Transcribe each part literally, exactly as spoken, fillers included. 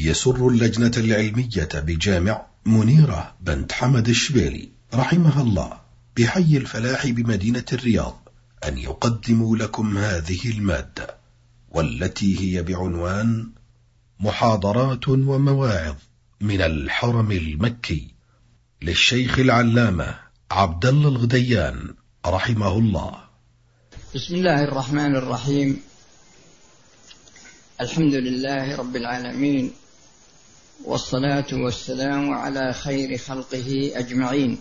يسر اللجنة العلمية بجامع منيرة بنت حمد الشبيلي رحمها الله بحي الفلاح بمدينة الرياض أن يقدموا لكم هذه المادة، والتي هي بعنوان محاضرات ومواعظ من الحرم المكي للشيخ العلامة عبد الله الغديان رحمه الله. بسم الله الرحمن الرحيم. الحمد لله رب العالمين، والصلاة والسلام على خير خلقه أجمعين،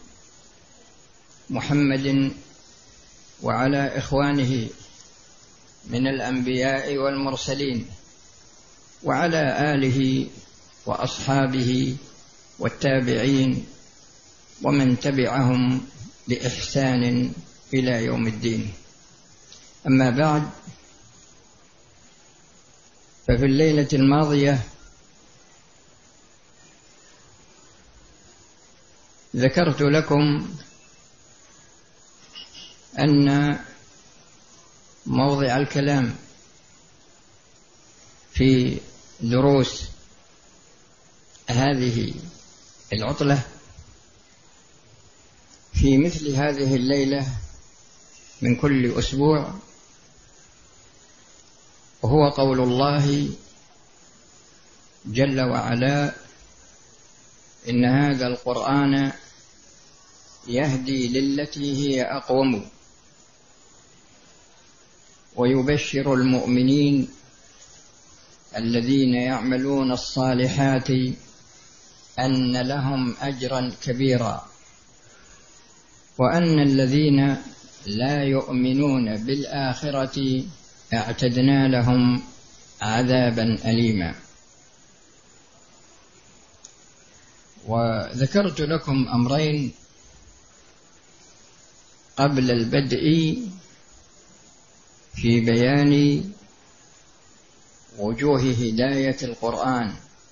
محمد وعلى إخوانه من الأنبياء والمرسلين، وعلى آله وأصحابه والتابعين ومن تبعهم بإحسان إلى يوم الدين. أما بعد، ففي الليلة الماضية ذكرت لكم أن موضع الكلام في دروس هذه العطلة في مثل هذه الليلة من كل أسبوع وهو قول الله جل وعلا: إن هذا القرآن يهدي للتي هي أقوم ويبشر المؤمنين الذين يعملون الصالحات أن لهم أجرا كبيرا، وأن الذين لا يؤمنون بالآخرة اعتدنا لهم عذابا أليما. وذكرت لكم أمرين قبل البدء في بيان وجوه هداية القرآن.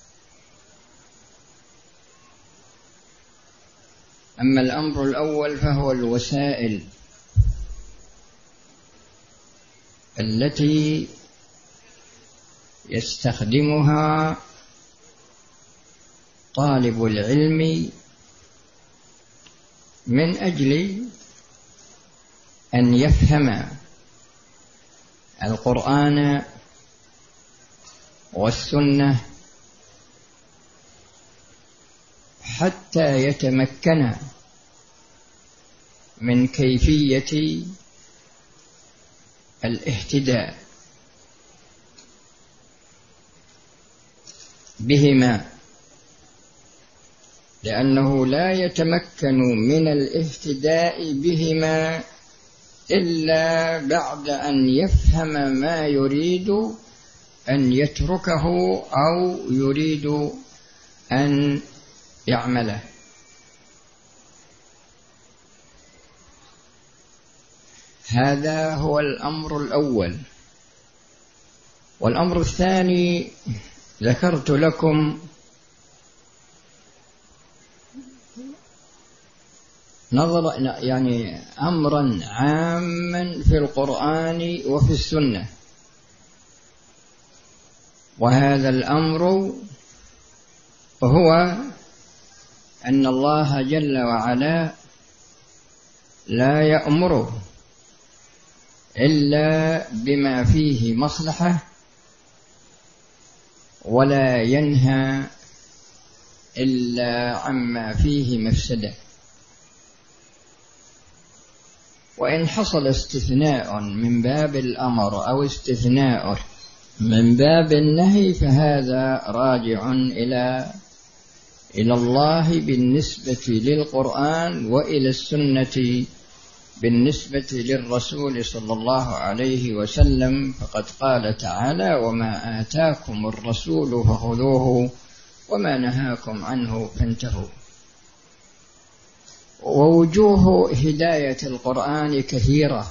أما الأمر الأول فهو الوسائل التي يستخدمها طالب العلم من أجل أن يفهم القرآن والسنة حتى يتمكن من كيفية الاهتداء بهما، لأنه لا يتمكن من الاهتداء بهما إلا بعد أن يفهم ما يريد أن يتركه أو يريد أن يعمله. هذا هو الأمر الأول. والأمر الثاني ذكرت لكم نظر يعني أمرا عاما في القرآن وفي السنة، وهذا الأمر هو أن الله جل وعلا لا يأمر إلا بما فيه مصلحة، ولا ينهى إلا عما فيه مفسدة. وإن حصل استثناء من باب الأمر أو استثناء من باب النهي فهذا راجع إلى إلى الله بالنسبة للقرآن، وإلى السنة بالنسبة للرسول صلى الله عليه وسلم، فقد قال تعالى: وما آتاكم الرسول فخذوه وما نهاكم عنه فانتهوا. ووجوه هداية القرآن كثيرة،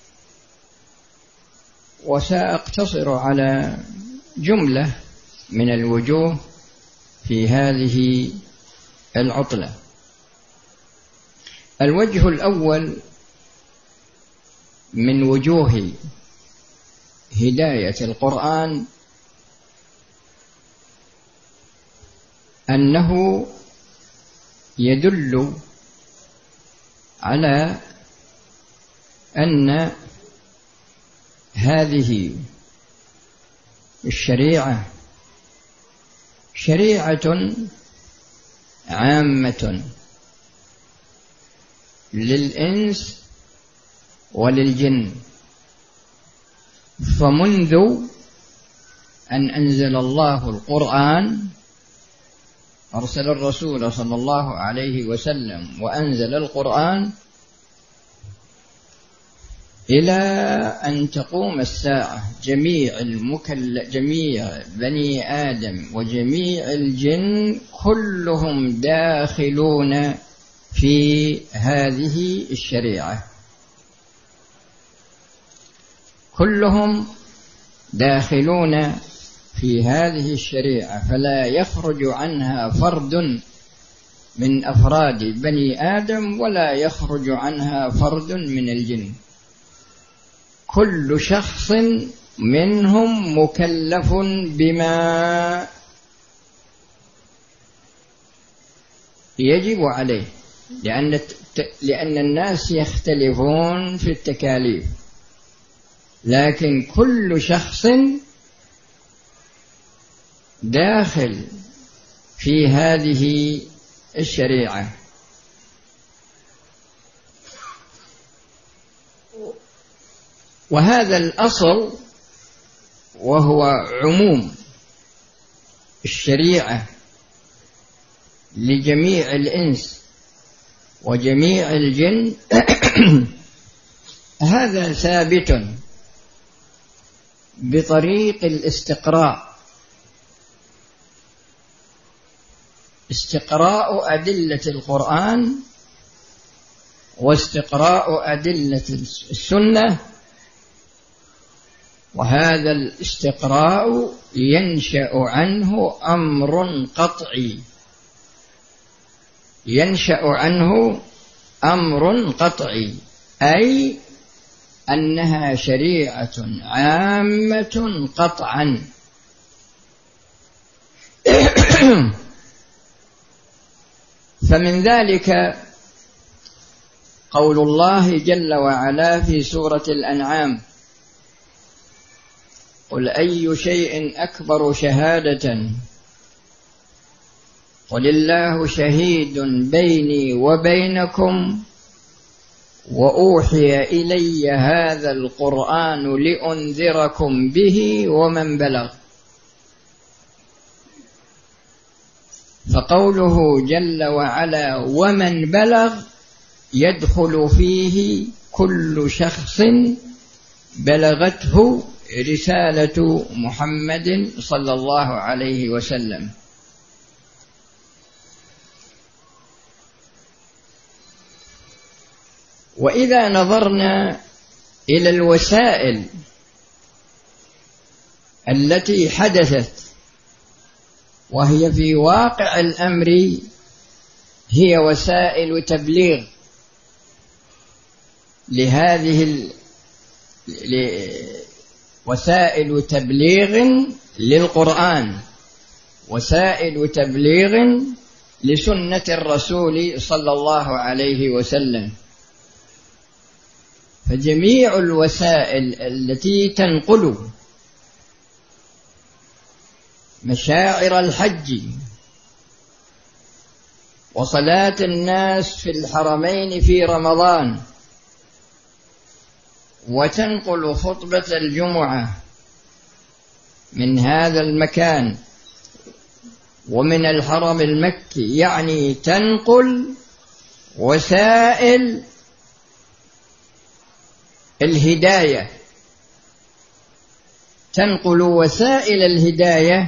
وسأقتصر على جملة من الوجوه في هذه العطلة. الوجه الأول من وجوه هداية القرآن أنه يدل على أن هذه الشريعة شريعة عامة للإنس وللجن، فمنذ أن أنزل الله القرآن أرسل الرسول صلى الله عليه وسلم وأنزل القرآن إلى أن تقوم الساعة جميع المكل جميع بني آدم وجميع الجن كلهم داخلون في هذه الشريعة، كلهم داخلون في هذه الشريعة، فلا يخرج عنها فرد من أفراد بني آدم ولا يخرج عنها فرد من الجن، كل شخص منهم مكلف بما يجب عليه، لأن لأن الناس يختلفون في التكاليف، لكن كل شخص داخل في هذه الشريعة. وهذا الأصل وهو عموم الشريعة لجميع الإنس وجميع الجن هذا ثابت بطريق الاستقراء، استقراء أدلة القرآن واستقراء أدلة السنة، وهذا الاستقراء ينشأ عنه أمر قطعي، ينشأ عنه أمر قطعي، أي أنها شريعة عامة قطعا. فمن ذلك قول الله جل وعلا في سورة الأنعام: قل أي شيء أكبر شهادة قل الله شهيد بيني وبينكم وأوحي إلي هذا القرآن لأنذركم به ومن بلغ. فقوله جل وعلا ومن بلغ يدخل فيه كل شخص بلغته رسالة محمد صلى الله عليه وسلم. وإذا نظرنا إلى الوسائل التي حدثت وهي في واقع الأمر هي وسائل تبليغ لهذه ال... ل... وسائل تبليغ للقرآن، وسائل تبليغ لسنة الرسول صلى الله عليه وسلم. فجميع الوسائل التي تنقل مشاعر الحج وصلاة الناس في الحرمين في رمضان، وتنقل خطبة الجمعة من هذا المكان ومن الحرم المكي، يعني تنقل وسائل الهداية، تنقل وسائل الهداية.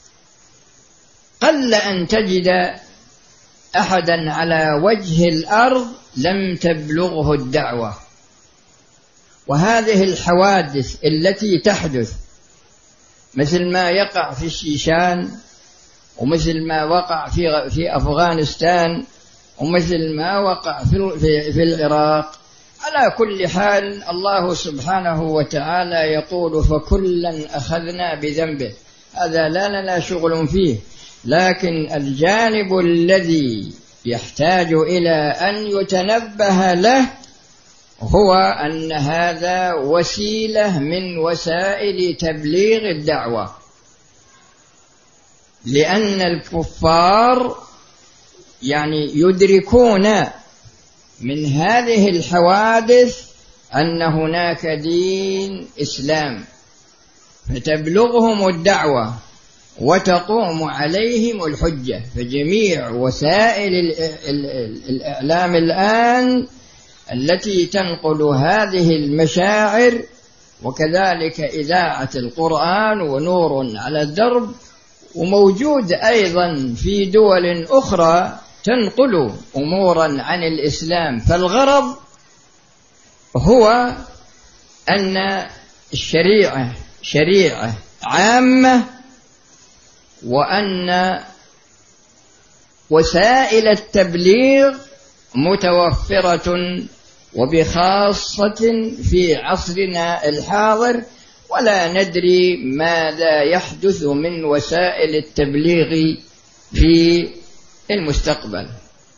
قل أن تجد أحدا على وجه الأرض لم تبلغه الدعوة. وهذه الحوادث التي تحدث مثل ما يقع في الشيشان، ومثل ما وقع في في أفغانستان، ومثل ما وقع في في العراق، على كل حال الله سبحانه وتعالى يقول فكلا أخذنا بذنبه، هذا لا لنا شغل فيه، لكن الجانب الذي يحتاج إلى أن يتنبه له هو أن هذا وسيلة من وسائل تبليغ الدعوة، لأن الكفار يعني يدركون من هذه الحوادث أن هناك دين إسلام، فتبلغهم الدعوة وتقوم عليهم الحجة. فجميع وسائل الإعلام الآن التي تنقل هذه المشاعر، وكذلك إذاعة القرآن ونور على الدرب، وموجود أيضا في دول أخرى تنقل أمورا عن الإسلام. فالغرض هو أن الشريعة شريعة عامة، وأن وسائل التبليغ متوفرة وبخاصة في عصرنا الحاضر، ولا ندري ماذا يحدث من وسائل التبليغ في المستقبل.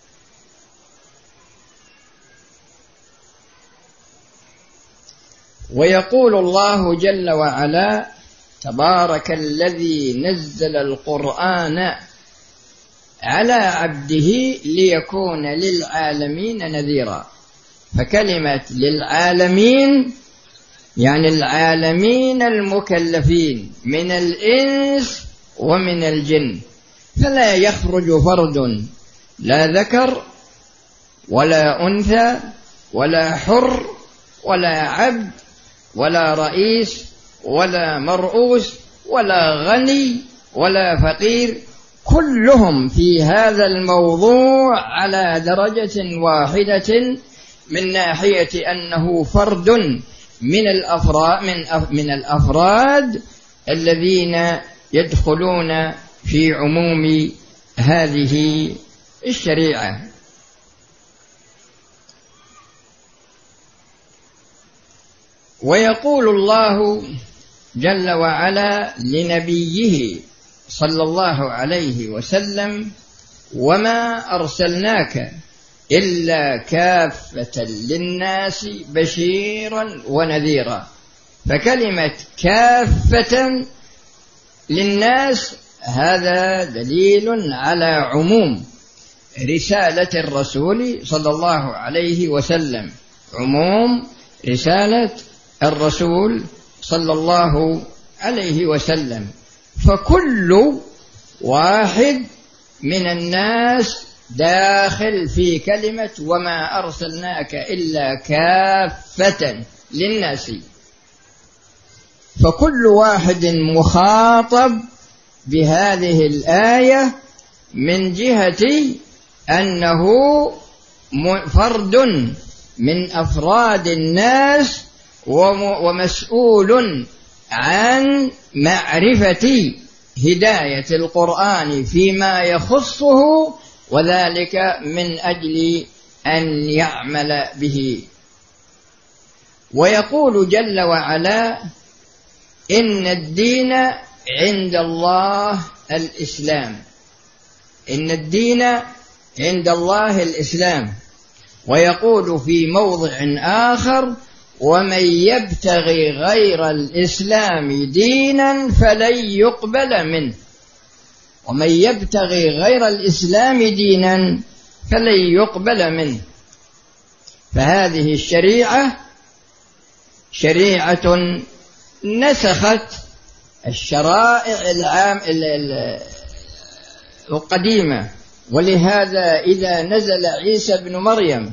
ويقول الله جل وعلا: تبارك الذي نزل القرآن على عبده ليكون للعالمين نذيرا. فكلمة للعالمين يعني العالمين المكلفين من الإنس ومن الجن، فلا يخرج فرد لا ذكر ولا أنثى ولا حر ولا عبد ولا رئيس ولا مرؤوس ولا غني ولا فقير، كلهم في هذا الموضوع على درجة واحدة من ناحية أنه فرد من الأفراد من من الأفراد الذين يدخلون في عموم هذه الشريعة. ويقول الله جل وعلا لنبيه صلى الله عليه وسلم: وما أرسلناك إلا كافة للناس بشيرا ونذيرا. فكلمة كافة للناس هذا دليل على عموم رسالة الرسول صلى الله عليه وسلم، عموم رسالة الرسول صلى الله عليه وسلم. فكل واحد من الناس داخل في كلمة وما أرسلناك إلا كافة للناس، فكل واحد مخاطب بهذه الآية من جهة أنه فرد من أفراد الناس ومسؤول عن معرفة هداية القرآن فيما يخصه، وذلك من أجل أن يعمل به. ويقول جل وعلا: إن الدين عند الله الإسلام. إن الدين عند الله الإسلام. ويقول في موضع آخر: ومن يبتغي غير الإسلام دينا فلن يقبل منه. ومن يبتغي غير الإسلام دينا فلن يقبل منه. فهذه الشريعة شريعة نسخت الشرائع العام القديمة. ولهذا إذا نزل عيسى بن مريم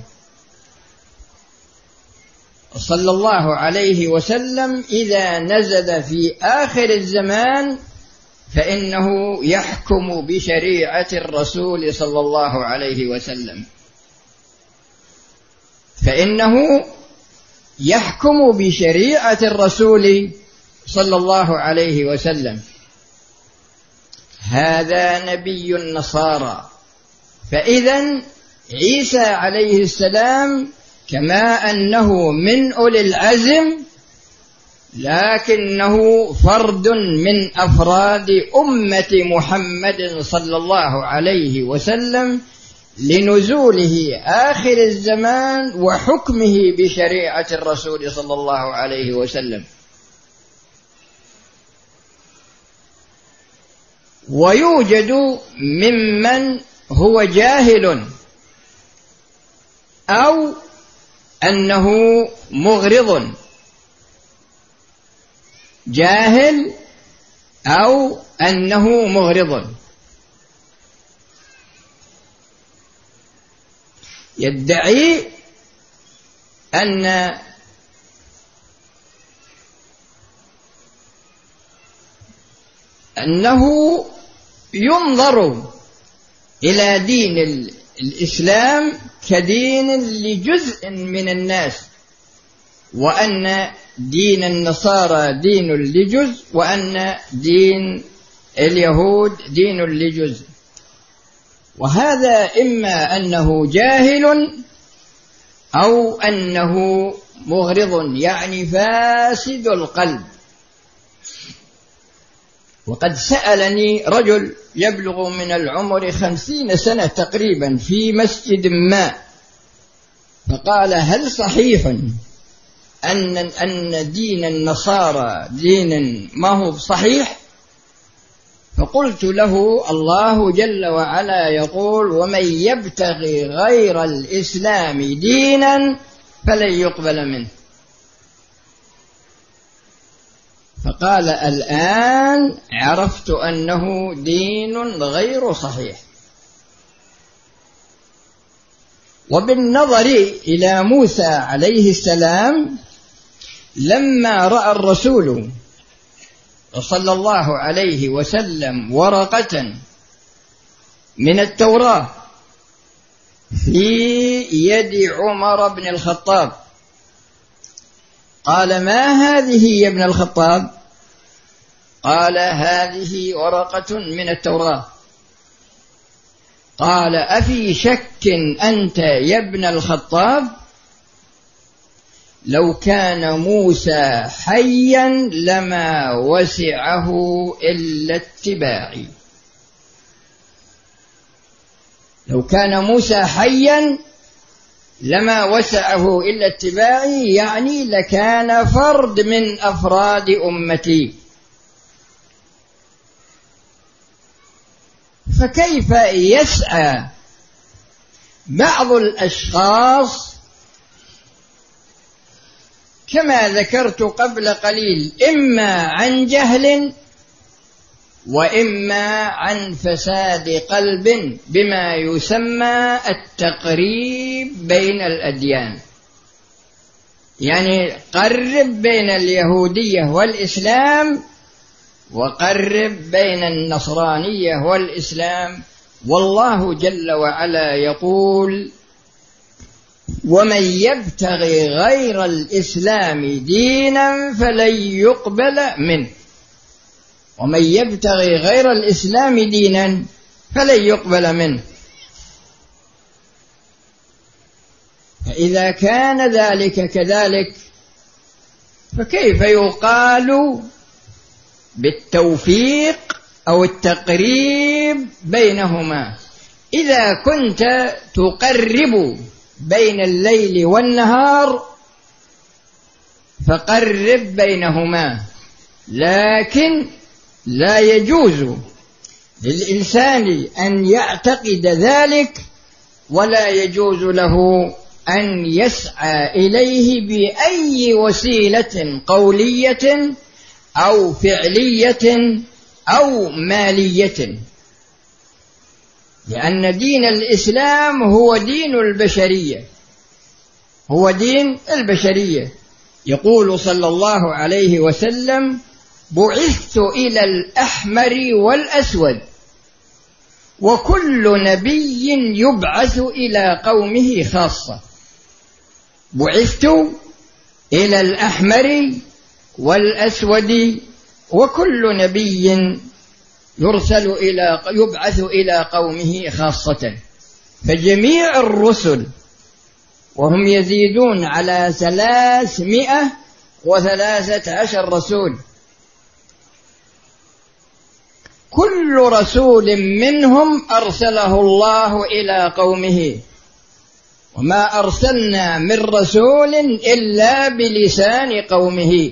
صلى الله عليه وسلم، إذا نزل في آخر الزمان فإنه يحكم بشريعة الرسول صلى الله عليه وسلم، فإنه يحكم بشريعة الرسول صلى الله عليه وسلم. هذا نبي النصارى. فإذن عيسى عليه السلام كما أنه من أولي العزم لكنه فرد من أفراد أمة محمد صلى الله عليه وسلم لنزوله آخر الزمان وحكمه بشريعة الرسول صلى الله عليه وسلم. ويوجد ممن هو جاهل أو أنه مغرض، جاهل أو أنه مغرض، يدعي أن أنه ينظر إلى دين الإسلام كدين لجزء من الناس، وأن دين النصارى دين لجزء، وأن دين اليهود دين لجزء. وهذا إما أنه جاهل أو أنه مغرض، يعني فاسد القلب. وقد سألني رجل يبلغ من العمر خمسين سنة تقريبا في مسجد ما، فقال: هل صحيح أن أن دين النصارى دين ما هو صحيح؟ فقلت له: الله جل وعلا يقول: ومن يبتغي غير الإسلام دينا فلن يقبل منه. فقال: الآن عرفت أنه دين غير صحيح. وبالنظر إلى موسى عليه السلام، لما رأى الرسول صلى الله عليه وسلم ورقة من التوراة في يد عمر بن الخطاب، قال: ما هذه يا ابن الخطاب؟ قال: هذه ورقة من التوراة. قال: أفي شك أنت يا ابن الخطاب؟ لو كان موسى حيا لما وسعه إلا اتباعي. لو كان موسى حيا لما وسعه إلا اتباعي، يعني لكان فرد من أفراد أمتي. فكيف يسعى بعض الأشخاص كما ذكرت قبل قليل، إما عن جهل وإما عن فساد قلب، بما يسمى التقريب بين الأديان، يعني قرب بين اليهودية والإسلام وقرب بين النصرانية والإسلام. والله جل وعلا يقول: ومن يبتغي غير الإسلام دينا فلن يقبل منه. ومن يبتغي غير الإسلام دينا فلن يقبل منه. فإذا كان ذلك كذلك، فكيف يقال بالتوفيق أو التقريب بينهما؟ إذا كنت تقرب بين الليل والنهار فقرب بينهما، لكن لا يجوز للإنسان أن يعتقد ذلك، ولا يجوز له أن يسعى إليه بأي وسيلة قولية أو فعلية أو مالية، لأن دين الإسلام هو دين البشرية، هو دين البشرية. يقول صلى الله عليه وسلم: بعثت إلى الأحمر والأسود، وكل نبي يبعث إلى قومه خاصة. بعثت إلى الأحمر والأسود، وكل نبي يرسل إلى يبعث إلى قومه خاصة. فجميع الرسل وهم يزيدون على ثلاثمائة وثلاثة عشر رسول، كل رسول منهم أرسله الله إلى قومه، وما أرسلنا من رسول إلا بلسان قومه،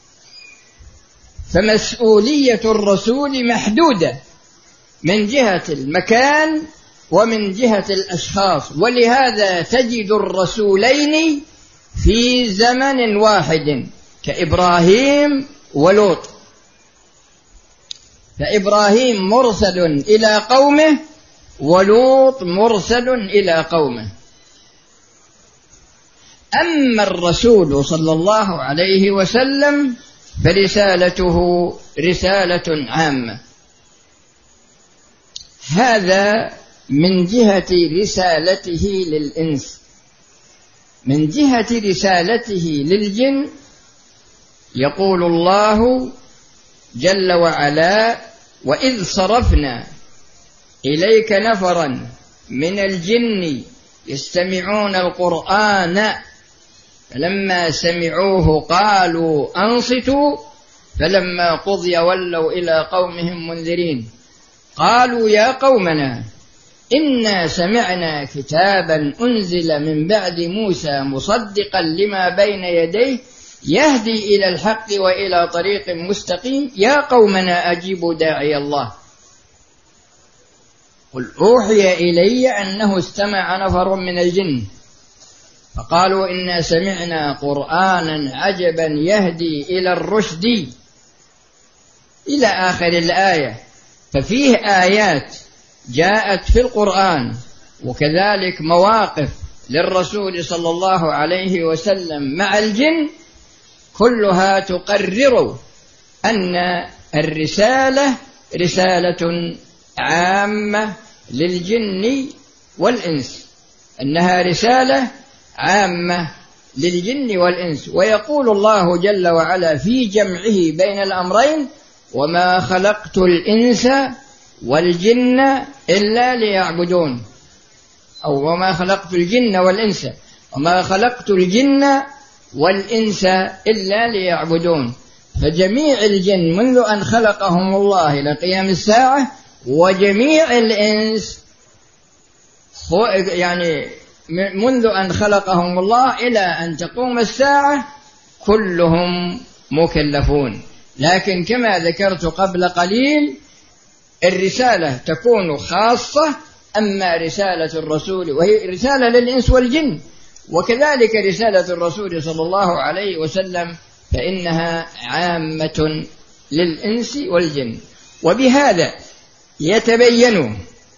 فمسؤولية الرسول محدودة من جهة المكان ومن جهة الأشخاص، ولهذا تجد الرسولين في زمن واحد كإبراهيم ولوط، فإبراهيم مرسل إلى قومه ولوط مرسل إلى قومه. أما الرسول صلى الله عليه وسلم فرسالته رسالة عامة، هذا من جهة رسالته للإنس. من جهة رسالته للجن يقول الله جل وعلا: وإذ صرفنا إليك نفرا من الجن يستمعون القرآن فلما سمعوه قالوا أنصتوا فلما قضي ولوا إلى قومهم منذرين قالوا يا قومنا إنا سمعنا كتابا أنزل من بعد موسى مصدقا لما بين يديه يهدي إلى الحق وإلى طريق مستقيم يا قومنا أجيبوا داعي الله قل أوحي إلي أنه استمع نفر من الجن فقالوا إنا سمعنا قرآنا عجبا يهدي إلى الرشد إلى آخر الآية. ففيه آيات جاءت في القرآن وكذلك مواقف للرسول صلى الله عليه وسلم مع الجن كلها تقرر أن الرسالة رسالة عامة للجن والإنس، أنها رسالة عامة للجن والإنس. ويقول الله جل وعلا في جمعه بين الأمرين: وما خلقت الإنس والجن إلا ليعبدون، أو وما خلقت الجن والإنس وما خلقت الجن والإنس إلا ليعبدون. فجميع الجن منذ أن خلقهم الله إلى قيام الساعة، وجميع الإنس يعني منذ أن خلقهم الله إلى أن تقوم الساعة كلهم مكلفون. لكن كما ذكرت قبل قليل الرسالة تكون خاصة، أما رسالة الرسول وهي رسالة للإنس والجن، وكذلك رسالة الرسول صلى الله عليه وسلم فإنها عامة للإنس والجن. وبهذا يتبين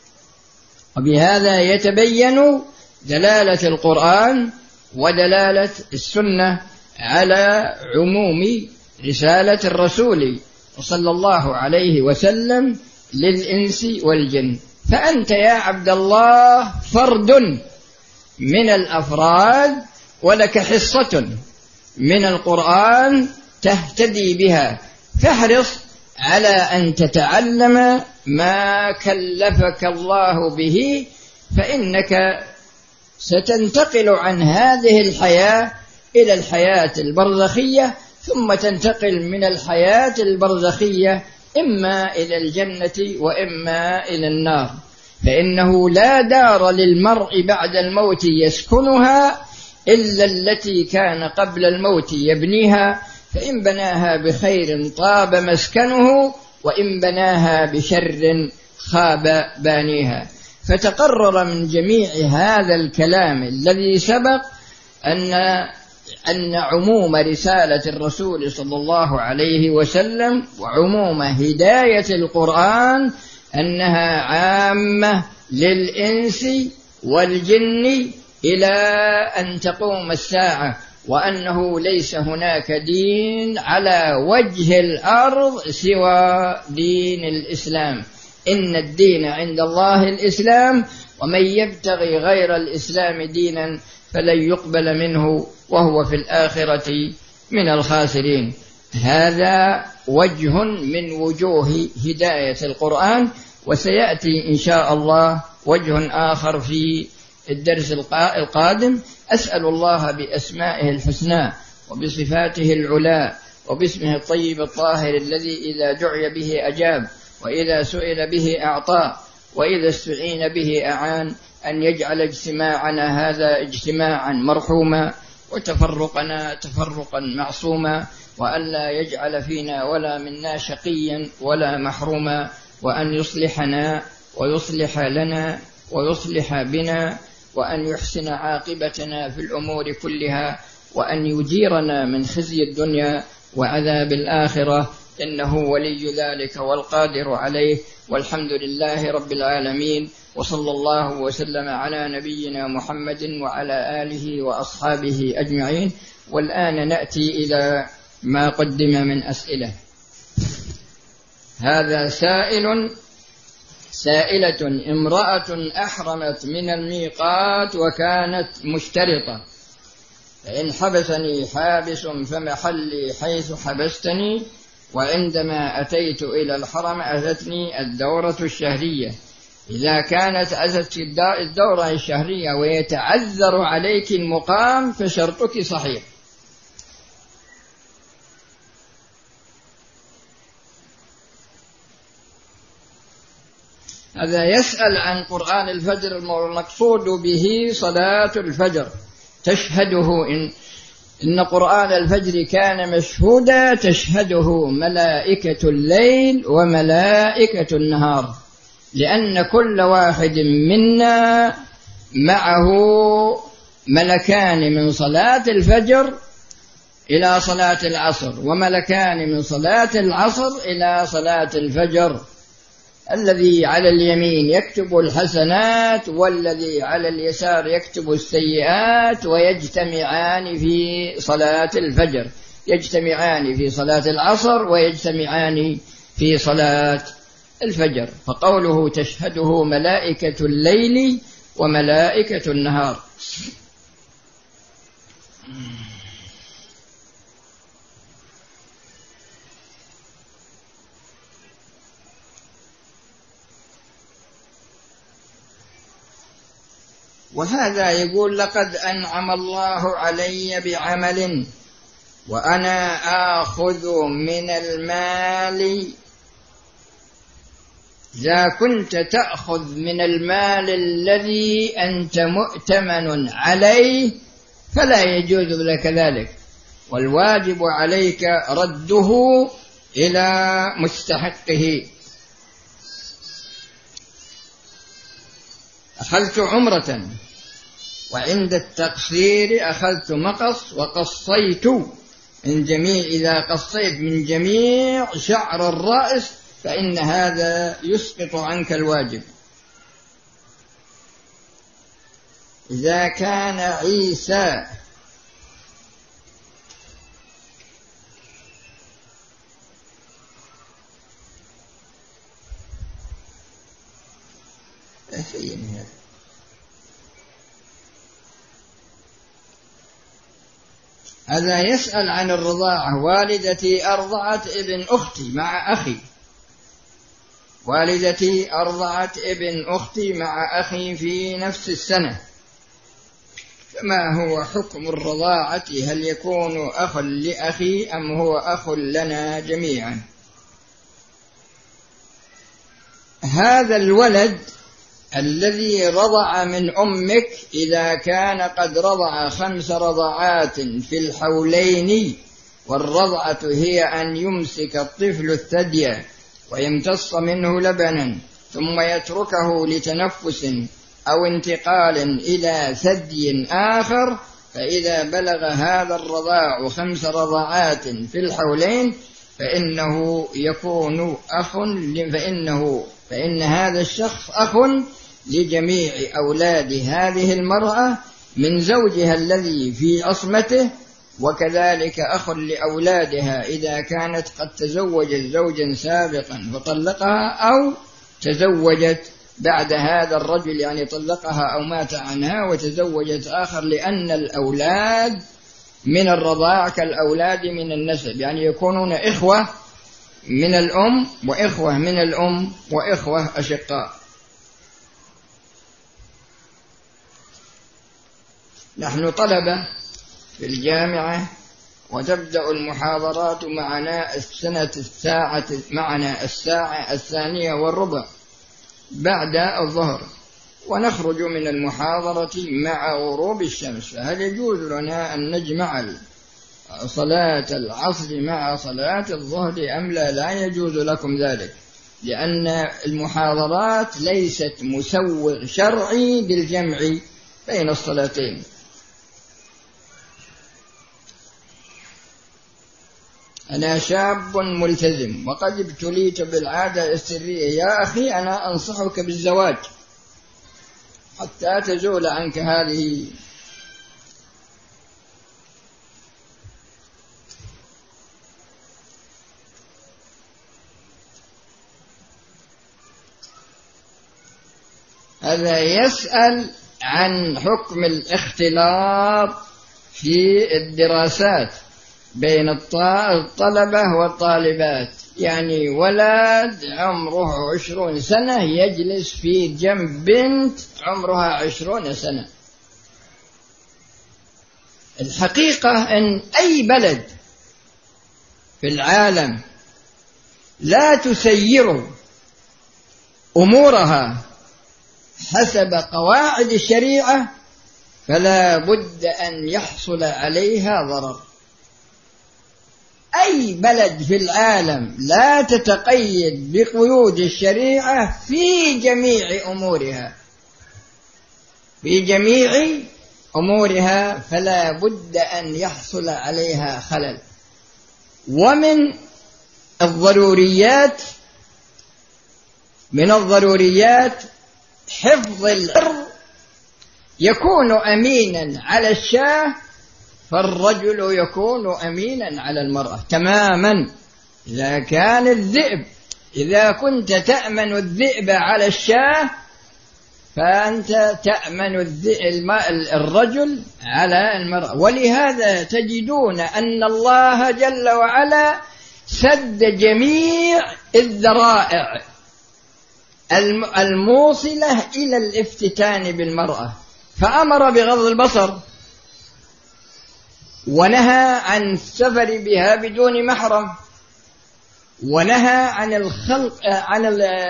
وبهذا يتبين دلالة القرآن ودلالة السنة على عموم رسالة الرسول صلى الله عليه وسلم للإنس والجن. فأنت يا عبد الله فرد من الأفراد ولك حصة من القرآن تهتدي بها، فاحرص على أن تتعلم ما كلفك الله به، فإنك ستنتقل عن هذه الحياة إلى الحياة البرزخية، ثم تنتقل من الحياة البرزخية إما إلى الجنة وإما إلى النار، فإنه لا دار للمرء بعد الموت يسكنها إلا التي كان قبل الموت يبنيها، فإن بناها بخير طاب مسكنه وإن بناها بشر خاب بانيها. فتقرر من جميع هذا الكلام الذي سبق أن أن عموم رسالة الرسول صلى الله عليه وسلم وعموم هداية القرآن أنها عامة للإنس والجن إلى أن تقوم الساعة، وأنه ليس هناك دين على وجه الأرض سوى دين الإسلام. إن الدين عند الله الإسلام، ومن يبتغي غير الإسلام دينا فلن يقبل منه وهو في الآخرة من الخاسرين. هذا وجه من وجوه هداية القرآن، وسيأتي إن شاء الله وجه آخر في الدرس القادم. أسأل الله بأسمائه الحسنى وبصفاته العلى وباسمه الطيب الطاهر الذي إذا دعي به أجاب، وإذا سئل به أعطى، وإذا استعين به أعان، أن يجعل اجتماعنا هذا اجتماعا مرحوما، وتفرقنا تفرقا معصوما، وأن لا يجعل فينا ولا منا شقيا ولا محروما، وأن يصلحنا ويصلح لنا ويصلح بنا، وأن يحسن عاقبتنا في الأمور كلها، وأن يجيرنا من خزي الدنيا وعذاب الآخرة، إنه ولي ذلك والقادر عليه. والحمد لله رب العالمين، وصلى الله وسلم على نبينا محمد وعلى آله وأصحابه أجمعين. والآن نأتي إلى ما قدم من أسئلة. هذا سائل سائلة امرأة أحرمت من الميقات وكانت مشترطة، فإن حبسني حابس فمحلي حيث حبستني، وعندما أتيت إلى الحرم أتتني الدورة الشهرية. إذا كانت أتت الدورة الشهرية ويتعذر عليك المقام فشرطك صحيح. هذا يسأل عن قرآن الفجر، المقصود به صلاة الفجر تشهده إن إن قرآن الفجر كان مشهودا تشهده ملائكة الليل وملائكة النهار، لأن كل واحد منا معه ملكان من صلاة الفجر إلى صلاة العصر، وملكان من صلاة العصر إلى صلاة الفجر. الذي على اليمين يكتب الحسنات، والذي على اليسار يكتب السيئات، ويجتمعان في صلاة الفجر، يجتمعان في صلاة العصر ويجتمعان في صلاة الفجر. فقوله تشهده ملائكة الليل وملائكة النهار. وهذا يقول لقد أنعم الله علي بعمل وأنا آخذ من المال. إذا كنت تأخذ من المال الذي أنت مؤتمن عليه فلا يجوز لك ذلك، والواجب عليك رده إلى مستحقه. أخذت عمرة وعند التقصير أخذت مقص وقصيت من جميع، إذا قصيت من جميع شعر الرأس فإن هذا يسقط عنك الواجب. إذا كان عيسى هذا يسأل عن الرضاعة. والدتي أرضعت ابن أختي مع أخي والدتي أرضعت ابن أختي مع أخي في نفس السنة، فما هو حكم الرضاعة؟ هل يكون أخ لأخي أم هو أخ لنا جميعا؟ هذا الولد الذي رضع من أمك إذا كان قد رضع خمس رضعات في الحولين، والرضعة هي أن يمسك الطفل الثدي ويمتص منه لبنا ثم يتركه لتنفس أو انتقال إلى ثدي آخر، فإذا بلغ هذا الرضاع خمس رضعات في الحولين فإنه يكون أخ فإنه فإن هذا الشخص أخ لجميع أولاد هذه المرأة من زوجها الذي في عصمته، وكذلك أخ لأولادها إذا كانت قد تزوجت زوجا سابقا فطلقها، أو تزوجت بعد هذا الرجل يعني طلقها أو مات عنها وتزوجت آخر، لأن الأولاد من الرضاع كالأولاد من النسب، يعني يكونون إخوة من الأم وإخوة من الأم وإخوة أشقاء. نحن طلبة في الجامعة وتبدأ المحاضرات معنا السنة الساعة معنا الساعة الثانية والربع بعد الظهر، ونخرج من المحاضرة مع غروب الشمس. فهل يجوز لنا أن نجمع صلاة العصر مع صلاة الظهر أم لا؟ لا يجوز لكم ذلك، لأن المحاضرات ليست مسوغ شرعي للجمع بين الصلاتين. أنا شاب ملتزم وقد ابتليت بالعادة السرية، يا أخي أنا أنصحك بالزواج حتى تزول عنك هذه. هذا يسأل عن حكم الاختلاط في الدراسات بين الطلبة والطالبات، يعني ولد عمره عشرون سنة يجلس في جنب بنت عمرها عشرون سنة. الحقيقة أن أي بلد في العالم لا تسير أمورها حسب قواعد الشريعة فلا بد أن يحصل عليها ضرر. أي بلد في العالم لا تتقيد بقيود الشريعة في جميع أمورها في جميع أمورها فلا بد أن يحصل عليها خلل. ومن الضروريات من الضروريات حفظ العرض، يكون أمينا على الشاة فالرجل يكون أمينا على المرأة تماما. إذا كان الذئب إذا كنت تأمن الذئب على الشاة فأنت تأمن الرجل على المرأة. ولهذا تجدون أن الله جل وعلا سد جميع الذرائع الموصلة إلى الافتتان بالمرأة، فأمر بغض البصر ونهى عن السفر بها بدون محرم، ونهى عن الخلق عن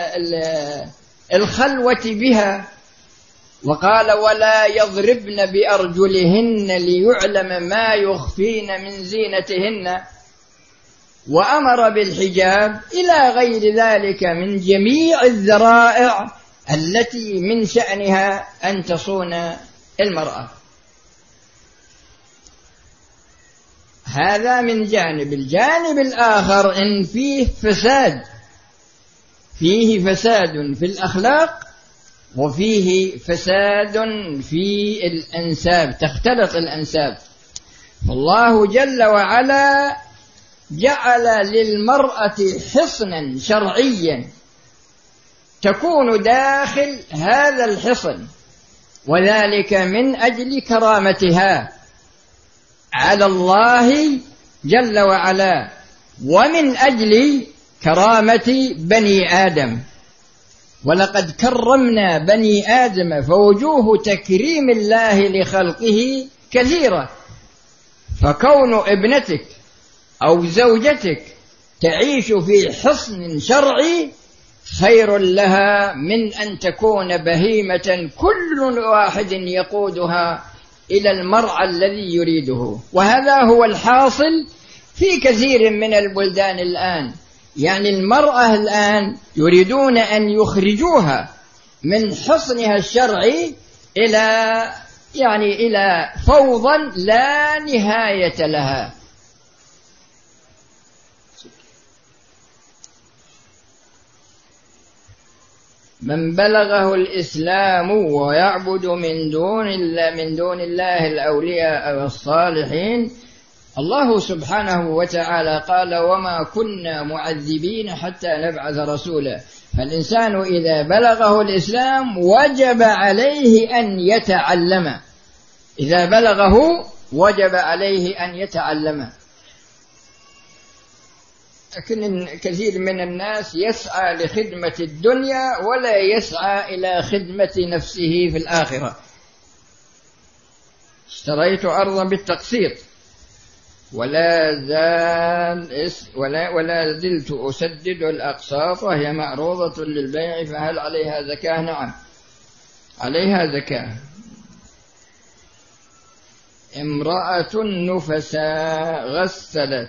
الخلوة بها، وقال ولا يضربن بأرجلهن ليعلم ما يخفين من زينتهن، وأمر بالحجاب إلى غير ذلك من جميع الذرائع التي من شأنها أن تصون المرأة. هذا من جانب. الجانب الآخر إن فيه فساد فيه فساد في الأخلاق وفيه فساد في الأنساب، تختلط الأنساب. فالله جل وعلا جعل للمرأة حصنا شرعيا تكون داخل هذا الحصن، وذلك من أجل كرامتها على الله جل وعلا ومن أجل كرامة بني آدم. ولقد كرمنا بني آدم فوجوه تكريم الله لخلقه كثيرة. فكون ابنتك أو زوجتك تعيش في حصن شرعي خير لها من أن تكون بهيمة كل واحد يقودها إلى المرعى الذي يريده. وهذا هو الحاصل في كثير من البلدان الآن. يعني المرأة الآن يريدون أن يخرجوها من حصنها الشرعي إلى يعني إلى فوضى لا نهاية لها. من بلغه الإسلام ويعبد من دون الله من دون الله الأولياء والصالحين، الله سبحانه وتعالى قال وما كنا معذبين حتى نبعث رسولا. فالإنسان إذا بلغه الإسلام وجب عليه أن يتعلم، إذا بلغه وجب عليه أن يتعلم. لكن كثير من الناس يسعى لخدمة الدنيا ولا يسعى إلى خدمة نفسه في الآخرة. اشتريت أرضا بالتقسيط ولا زال ولا ولا زلت أسدد الأقساط وهي معروضة للبيع فهل عليها زكاة؟ نعم عليها زكاة. امرأة نفساء غسلت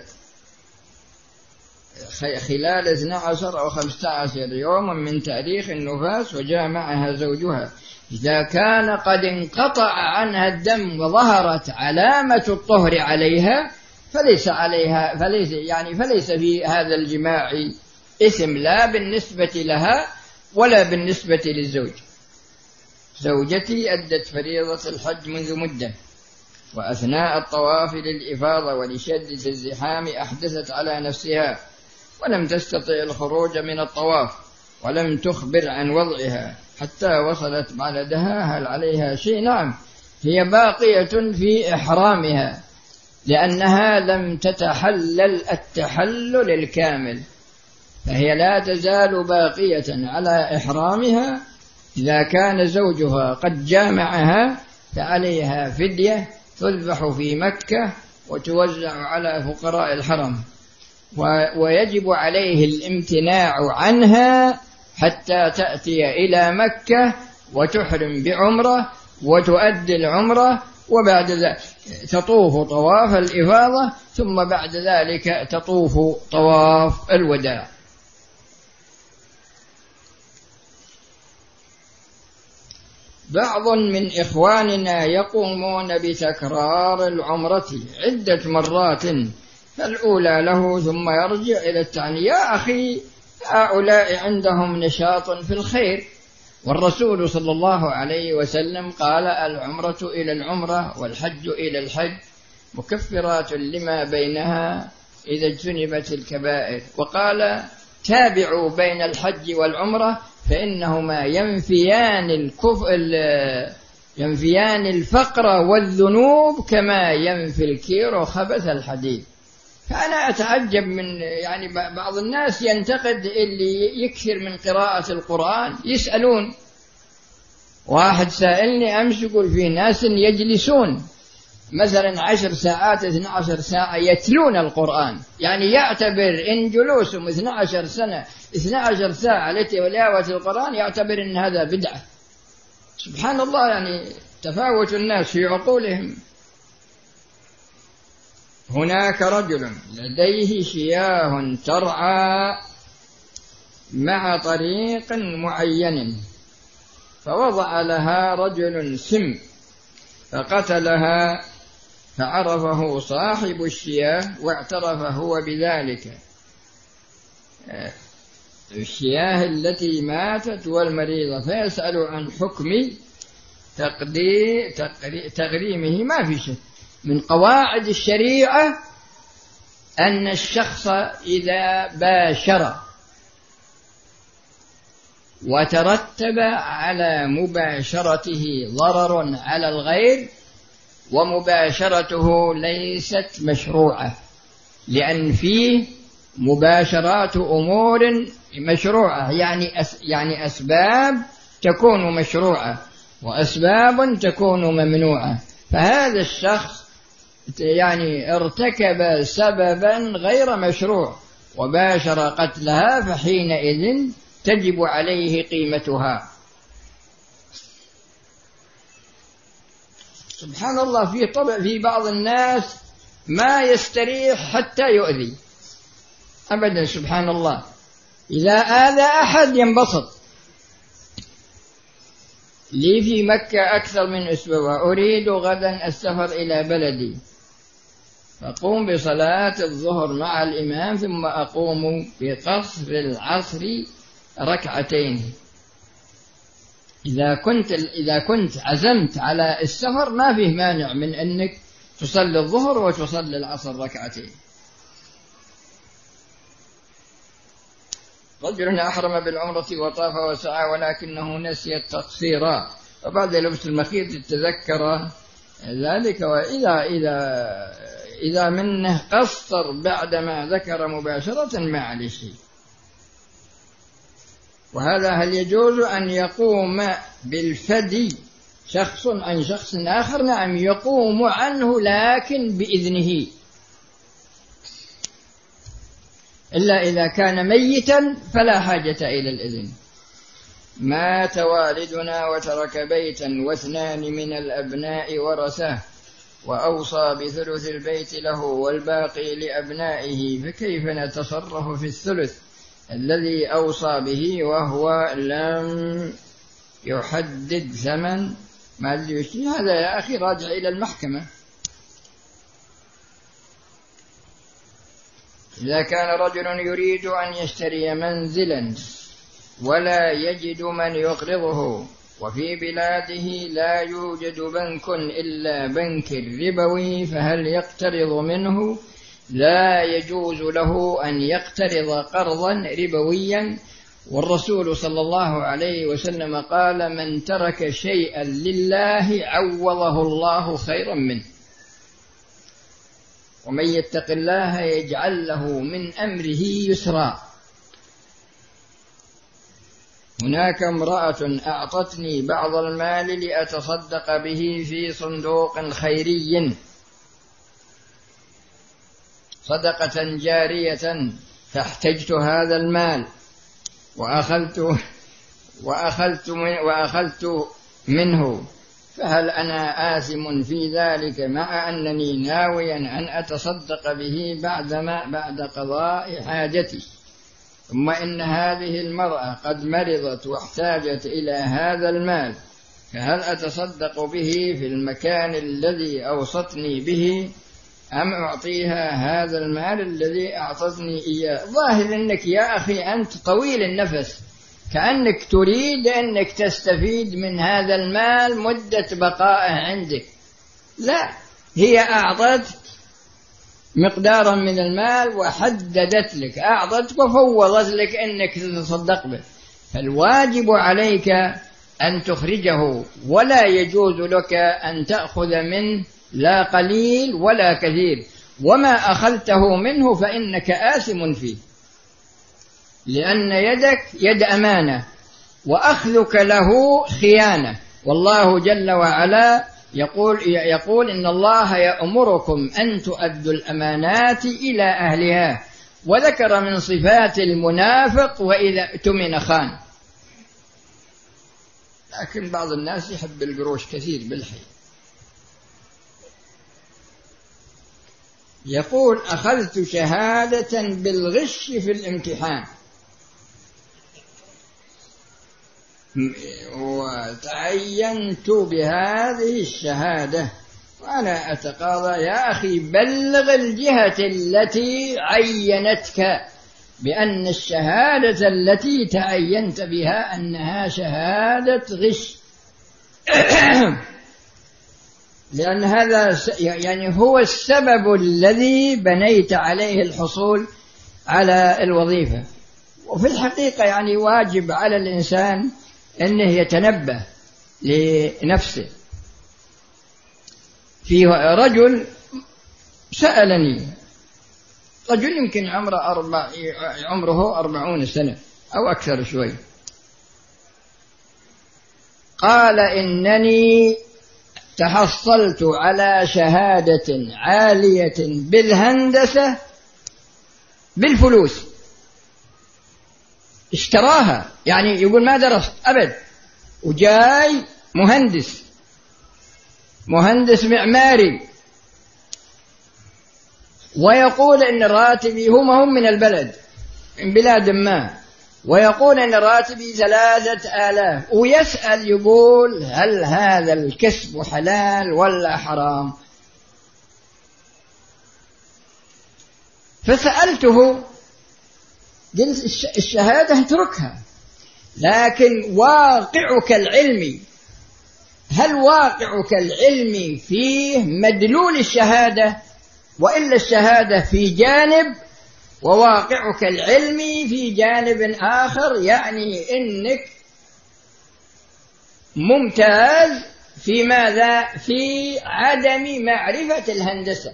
خلال اثني عشر أو خمسة عشر يوما من تاريخ النفاس وجاء معها زوجها، إذا كان قد انقطع عنها الدم وظهرت علامة الطهر عليها فليس عليها فليس يعني فليس في هذا الجماع إثم لا بالنسبة لها ولا بالنسبة للزوج. زوجتي أدت فريضة الحج منذ مدة، وأثناء الطواف للإفاضة ولشدة الزحام أحدثت على نفسها ولم تستطع الخروج من الطواف ولم تخبر عن وضعها حتى وصلت بلدها، هل عليها شيء؟ نعم هي باقية في إحرامها لأنها لم تتحلل التحلل الكامل، فهي لا تزال باقية على إحرامها. إذا كان زوجها قد جامعها فعليها فدية تذبح في مكة وتوزع على فقراء الحرم، ويجب عليه الامتناع عنها حتى تأتي إلى مكة وتحرم بعمرة وتؤدي العمرة، وبعد ذلك تطوف طواف الإفاضة، ثم بعد ذلك تطوف طواف الوداع. بعض من إخواننا يقومون بتكرار العمرة عدة مرات، فالأولى له ثم يرجع إلى الثانية. يا أخي هؤلاء عندهم نشاط في الخير، والرسول صلى الله عليه وسلم قال العمرة إلى العمرة والحج إلى الحج مكفرات لما بينها إذا اجتنبت الكبائر، وقال تابعوا بين الحج والعمرة فإنهما ينفيان الكفر ينفيان الفقر والذنوب كما ينفي الكير خبث الحديد. فأنا أتعجب من يعني بعض الناس ينتقد اللي يكثر من قراءة القرآن. يسألون، واحد سائلني أمس يقول في ناس يجلسون مثلا عشر ساعات اثنى عشر ساعة يتلون القرآن، يعني يعتبر إن جلوسهم اثنى عشر سنة اثنى عشر ساعة لتلاوة القرآن يعتبر إن هذا بدعة. سبحان الله، يعني تفاوت الناس في عقولهم. هناك رجل لديه شياه ترعى مع طريق معين، فوضع لها رجل سم فقتلها، فعرفه صاحب الشياه واعترف هو بذلك. الشياه التي ماتت والمريضة، فيسأل عن حكم تغريمه. ما في شيء من قواعد الشريعة أن الشخص إذا باشر وترتب على مباشرته ضرر على الغير ومباشرته ليست مشروعة، لأن فيه مباشرات أمور مشروعة، يعني أس يعني أسباب تكون مشروعة وأسباب تكون ممنوعة. فهذا الشخص يعني ارتكب سببا غير مشروع وباشر قتلها، فحينئذ تجب عليه قيمتها. سبحان الله، في طبع في بعض الناس ما يستريح حتى يؤذي أبدا. سبحان الله، إذا آذى أحد ينبسط. لي في مكة أكثر من أسبوع، أريد غدا السفر إلى بلدي، فأقوم بصلاة الظهر مع الإمام ثم أقوم بقصر العصر ركعتين. إذا كنت إذا كنت عزمت على السفر ما فيه مانع من أنك تصلي الظهر وتصلي العصر ركعتين. رجل أحرم بالعمرة وطاف وسعى ولكنه نسي التقصير، وبعد لبس المخيط تذكر ذلك، وإذا إذا إذا منه قصر بعدما ذكر مباشرة ما عليه شيء. وهذا هل يجوز أن يقوم بالفدي شخص عن شخص آخر؟ نعم يقوم عنه لكن بإذنه، إلا إذا كان ميتا فلا حاجة إلى الإذن. مات والدنا وترك بيتا واثنان من الأبناء ورثه وأوصى بثلث البيت له والباقي لأبنائه، فكيف نتصرف في الثلث الذي أوصى به وهو لم يحدد ثمن ما الذي يشتري؟ هذا يا أخي راجع إلى المحكمة. إذا كان رجل يريد أن يشتري منزلا ولا يجد من يقرضه وفي بلاده لا يوجد بنك إلا بنك الربوي، فهل يقترض منه؟ لا يجوز له أن يقترض قرضا ربويا، والرسول صلى الله عليه وسلم قال: من ترك شيئا لله عوضه الله خيرا منه، ومن يتق الله يجعل له من أمره يسرا. هناك امرأة أعطتني بعض المال لأتصدق به في صندوق خيري صدقة جارية، فاحتجت هذا المال وأخذت وأخذت من وأخذت منه، فهل أنا آثم في ذلك مع أنني ناويا أن أتصدق به بعدما بعد قضاء حاجتي؟ ثم إن هذه المرأة قد مرضت واحتاجت إلى هذا المال، فهل أتصدق به في المكان الذي أوصتني به أم أعطيها هذا المال الذي أعطتني إياه؟ ظاهر أنك يا أخي أنت طويل النفس، كأنك تريد أنك تستفيد من هذا المال مدة بقائه عندك. لا، هي أعطتك مقدارا من المال وحددت لك، أعطتك وفوضت لك أنك تتصدق به، فالواجب عليك أن تخرجه، ولا يجوز لك أن تأخذ منه لا قليل ولا كثير، وما أخذته منه فإنك آثم فيه، لأن يدك يد أمانة وأخذك له خيانة. والله جل وعلا يقول يقول إن الله يأمركم أن تؤدوا الأمانات إلى أهلها، وذكر من صفات المنافق وإذا اؤتمن خان. لكن بعض الناس يحب القروش كثير بالحي. يقول: أخذت شهادة بالغش في الامتحان وتعينت بهذه الشهادة وأنا أتقاضى. يا أخي بلغ الجهة التي عينتك بأن الشهادة التي تعينت بها أنها شهادة غش لأن هذا يعني هو السبب الذي بنيت عليه الحصول على الوظيفة. وفي الحقيقة يعني واجب على الإنسان أنه يتنبه لنفسه. في رجل سألني، رجل يمكن عمره أربع عمره أربعون سنة أو أكثر شوي، قال: إنني تحصلت على شهادة عالية بالهندسة بالفلوس، اشتراها، يعني يقول ما درست أبد، وجاي مهندس مهندس معماري، ويقول إن راتبي هم هم من البلد من بلاد ما، ويقول إن راتبي ثلاثة آلاف، ويسأل يقول هل هذا الكسب حلال ولا حرام؟ فسألته، قلت الشهادة اتركها، لكن واقعك العلمي، هل واقعك العلمي فيه مدلول الشهادة، وإلا الشهادة في جانب وواقعك العلمي في جانب آخر، يعني إنك ممتاز في ماذا؟ في عدم معرفة الهندسة،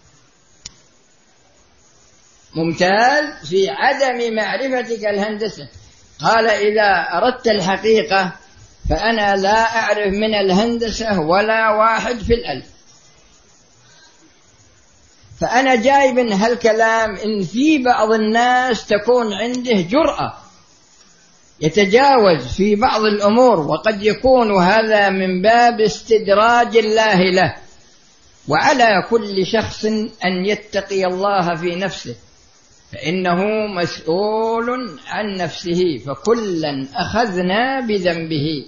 ممتاز في عدم معرفتك الهندسة. قال: إذا أردت الحقيقة فأنا لا أعرف من الهندسة ولا واحد في الألف، فأنا جايب هالكلام إن في بعض الناس تكون عنده جرأة يتجاوز في بعض الأمور، وقد يكون هذا من باب استدراج الله له. وعلى كل شخص أن يتقي الله في نفسه، فإنه مسؤول عن نفسه، فكلا أخذنا بذنبه.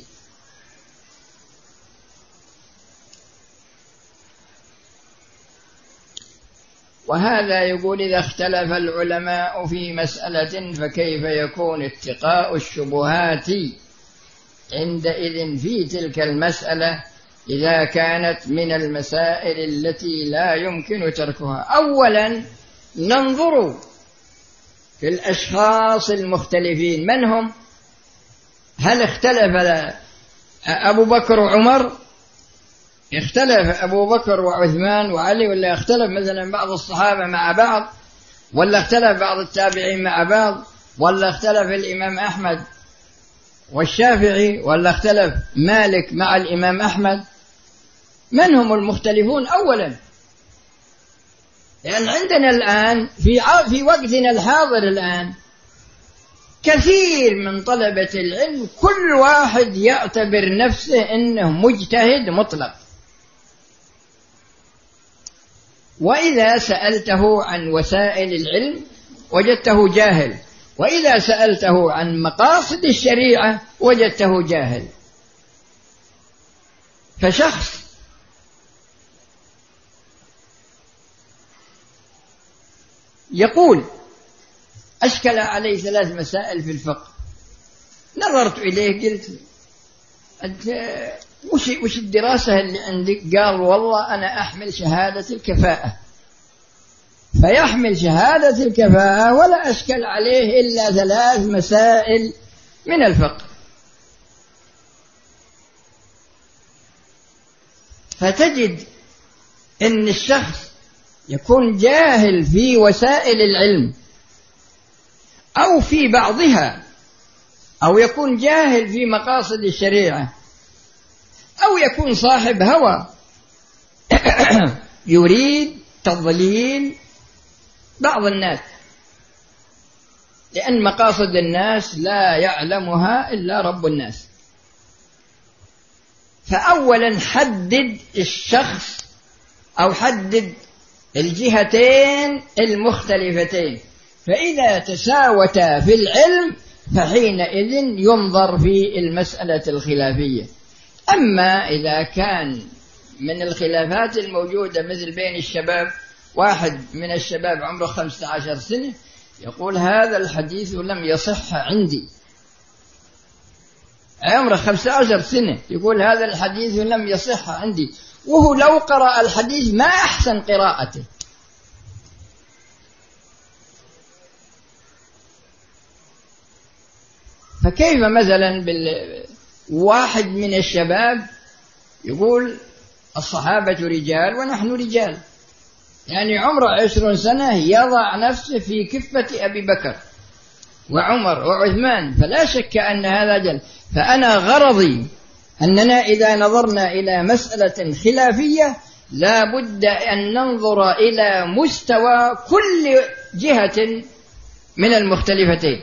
وهذا يقول إذا اختلف العلماء في مسألة فكيف يكون اتقاء الشبهات عندئذ في تلك المسألة إذا كانت من المسائل التي لا يمكن تركها؟ أولا ننظر في الأشخاص المختلفين من هم. هل اختلف أبو بكر وعمر؟ اختلف أبو بكر وعثمان وعلي؟ ولا اختلف مثلا بعض الصحابة مع بعض؟ ولا اختلف بعض التابعين مع بعض؟ ولا اختلف الإمام أحمد والشافعي؟ ولا اختلف مالك مع الإمام أحمد؟ من هم المختلفون أولا؟ لأن عندنا الآن في في وقتنا الحاضر الآن كثير من طلبة العلم كل واحد يعتبر نفسه إنه مجتهد مطلق، وإذا سألته عن وسائل العلم وجدته جاهل، وإذا سألته عن مقاصد الشريعة وجدته جاهل. فشخص يقول أشكل علي ثلاث مسائل في الفقه، نظرت إليه قلت وش وش الدراسة اللي عندك؟ قال والله أنا أحمل شهادة الكفاءة. فيحمل شهادة الكفاءة ولا أشكل عليه إلا ثلاث مسائل من الفقه. فتجد أن الشخص يكون جاهل في وسائل العلم أو في بعضها، أو يكون جاهل في مقاصد الشريعة، أو يكون صاحب هوى يريد تضليل بعض الناس، لأن مقاصد الناس لا يعلمها إلا رب الناس. فأولا حدد الشخص أو حدد الجهتين المختلفتين، فإذا تساوتا في العلم فحينئذ ينظر في المسألة الخلافية. أما إذا كان من الخلافات الموجودة مثل بين الشباب، واحد من الشباب عمره خمسة عشر سنة يقول هذا الحديث لم يصح عندي، عمره خمسة عشر سنة يقول هذا الحديث لم يصح عندي، وهو لو قرأ الحديث ما أحسن قراءته. فكيف مثلا بالواحد من الشباب يقول الصحابة رجال ونحن رجال، يعني عمره عشرون سنة يضع نفسه في كفة أبي بكر وعمر وعثمان، فلا شك أن هذا جل. فأنا غرضي أننا إذا نظرنا إلى مسألة خلافية لا بد أن ننظر إلى مستوى كل جهة من المختلفتين،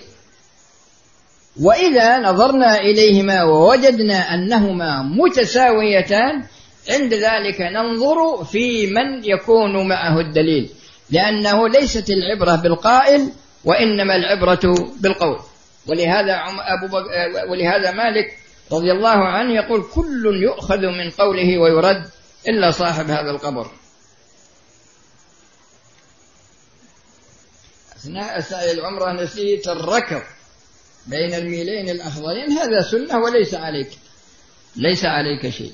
وإذا نظرنا إليهما ووجدنا أنهما متساويتان عند ذلك ننظر في من يكون معه الدليل، لأنه ليست العبرة بالقائل وإنما العبرة بالقول. ولهذا أبو بك... ولهذا مالك رضي الله عنه يقول كل يؤخذ من قوله ويرد إلا صاحب هذا القبر. أثناء سعي العمرة نسيت الركض بين الميلين الأفضلين، هذا سنة وليس عليك ليس عليك شيء.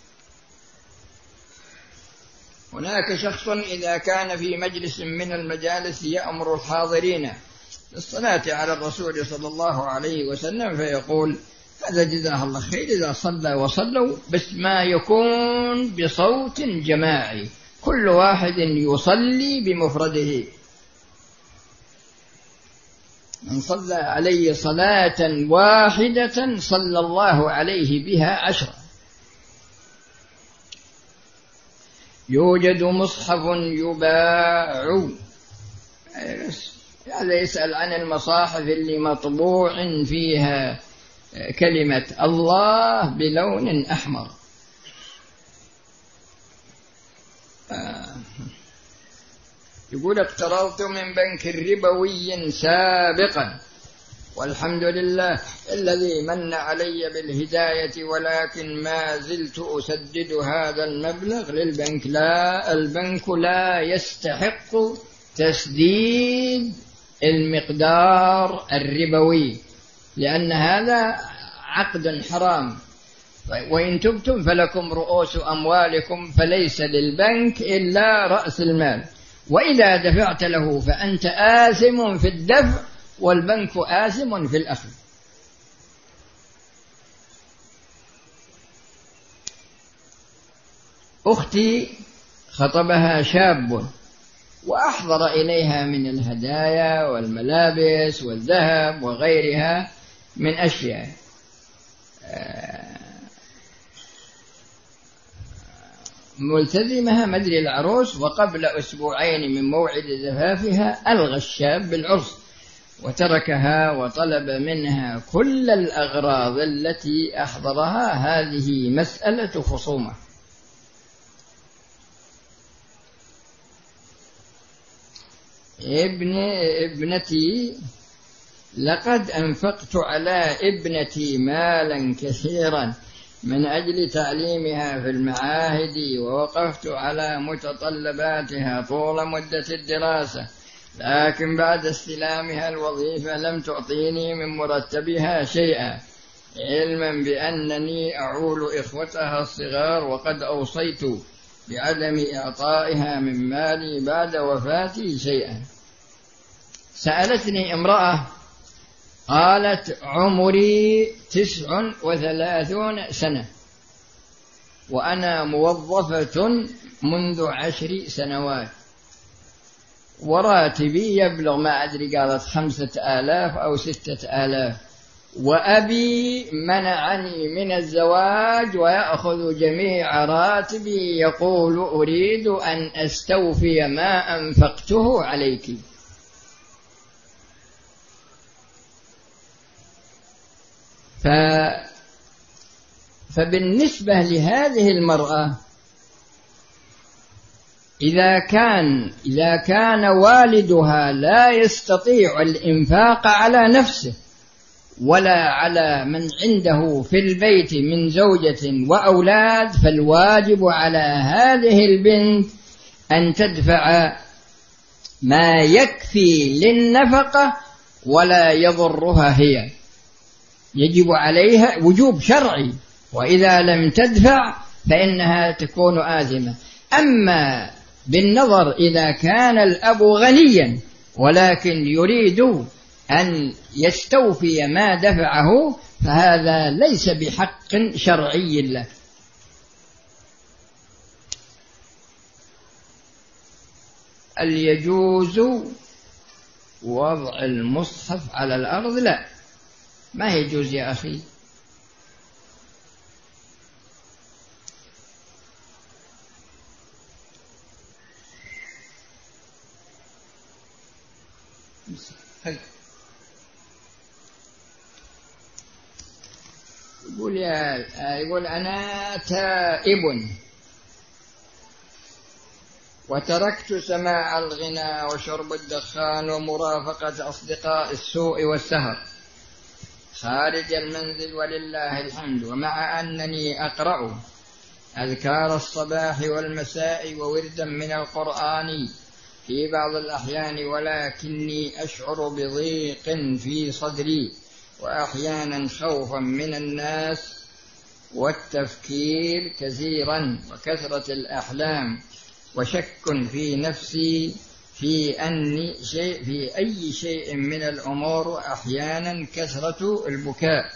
هناك شخص إذا كان في مجلس من المجالس يأمر الحاضرين بالصلاة على الرسول صلى الله عليه وسلم فيقول هذا جزاه الله خير إذا صلى وصلوا، بس ما يكون بصوت جماعي، كل واحد يصلي بمفرده. من صلى علي صلاة واحدة صلى الله عليه بها عشرة. يوجد مصحف يباع. هذا يسأل عن المصاحف اللي مطبوع فيها كلمة الله بلون أحمر. يقول اقترضت من بنك ربوي سابقا والحمد لله الذي من علي بالهداية، ولكن ما زلت أسدد هذا المبلغ للبنك. لا، البنك لا يستحق تسديد المقدار الربوي، لأن هذا عقد حرام. وإن تبتم فلكم رؤوس أموالكم، فليس للبنك إلا رأس المال، وإذا دفعت له فأنت آثم في الدفع والبنك آثم في الأخذ. أختي خطبها شاب وأحضر إليها من الهدايا والملابس والذهب وغيرها من أشياء. ملتزمها مدري العروس، وقبل أسبوعين من موعد زفافها ألغى الشاب بالعرس وتركها وطلب منها كل الأغراض التي أحضرها. هذه مسألة خصومة. ابن ابنتي لقد أنفقت على ابنتي مالا كثيرا من أجل تعليمها في المعاهد، ووقفت على متطلباتها طول مدة الدراسة، لكن بعد استلامها الوظيفة لم تعطيني من مرتبها شيئا، علما بأنني أعول إخوتها الصغار، وقد أوصيت بعدم إعطائها من مالي بعد وفاتي شيئا. سألتني امرأة قالت: عمري تسع وثلاثون سنة وأنا موظفة منذ عشر سنوات، وراتبي يبلغ ما أدري قالت خمسة آلاف أو ستة آلاف، وأبي منعني من الزواج ويأخذ جميع راتبي، يقول: أريد أن أستوفي ما أنفقته عليك. ف... فبالنسبة لهذه المرأة، إذا كان إذا كان والدها لا يستطيع الإنفاق على نفسه ولا على من عنده في البيت من زوجة وأولاد، فالواجب على هذه البنت أن تدفع ما يكفي للنفقة ولا يضرها هي، يجب عليها وجوب شرعي، وإذا لم تدفع فإنها تكون آثمة. أما بالنظر إذا كان الأب غنيا ولكن يريد أن يستوفي ما دفعه، فهذا ليس بحق شرعي له. هل يجوز وضع المصحف على الأرض؟ لا، ما يجوز يا أخي. يقول يا يقول أنا تائب وتركت سماع الغناء وشرب الدخان ومرافقة أصدقاء السوء والسهر خارج المنزل ولله الحمد، ومع أنني أقرأ أذكار الصباح والمساء ووردا من القرآن في بعض الأحيان، ولكني أشعر بضيق في صدري وأحيانا خوفا من الناس والتفكير كثيرا وكثرة الأحلام وشك في نفسي في أني شيء في أي شيء من الأمور، وأحيانا كثرة البكاء،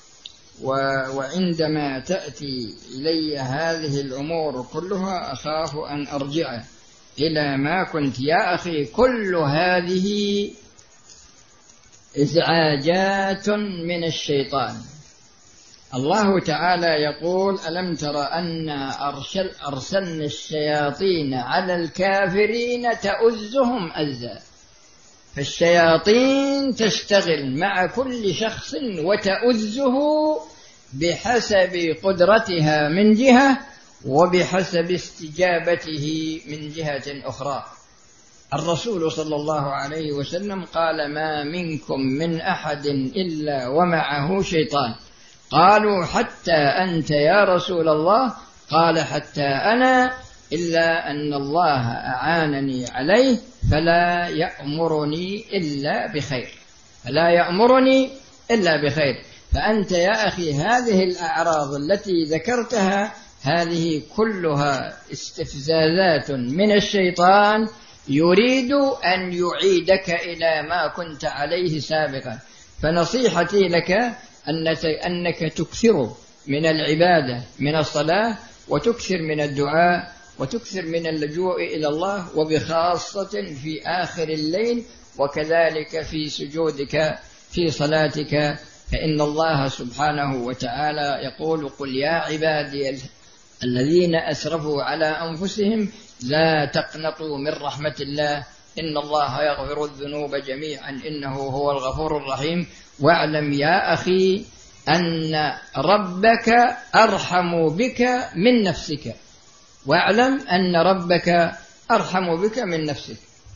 وعندما تأتي إلي هذه الأمور كلها أخاف أن أرجع إلى ما كنت. يا أخي، كل هذه إزعاجات من الشيطان. الله تعالى يقول: ألم تر أن أرسل أرسلنا الشياطين على الكافرين تؤزهم أزا. فالشياطين تشتغل مع كل شخص وتؤزه بحسب قدرتها من جهة وبحسب استجابته من جهة أخرى. الرسول صلى الله عليه وسلم قال: ما منكم من أحد إلا ومعه شيطان. قالوا: حتى أنت يا رسول الله؟ قال: حتى أنا، إلا أن الله أعانني عليه فلا يأمرني إلا بخير، فلا يأمرني إلا بخير. فأنت يا أخي هذه الأعراض التي ذكرتها هذه كلها استفزازات من الشيطان يريد أن يعيدك إلى ما كنت عليه سابقا. فنصيحتي لك أنك تكثر من العبادة، من الصلاة، وتكثر من الدعاء، وتكثر من اللجوء إلى الله، وبخاصة في آخر الليل، وكذلك في سجودك في صلاتك، فإن الله سبحانه وتعالى يقول: قل يا عبادي الذين أسرفوا على أنفسهم لا تقنطوا من رحمة الله إن الله يغفر الذنوب جميعا إنه هو الغفور الرحيم. واعلم يا أخي أن ربك أرحم بك من نفسك، واعلم أن ربك أرحم بك من نفسك.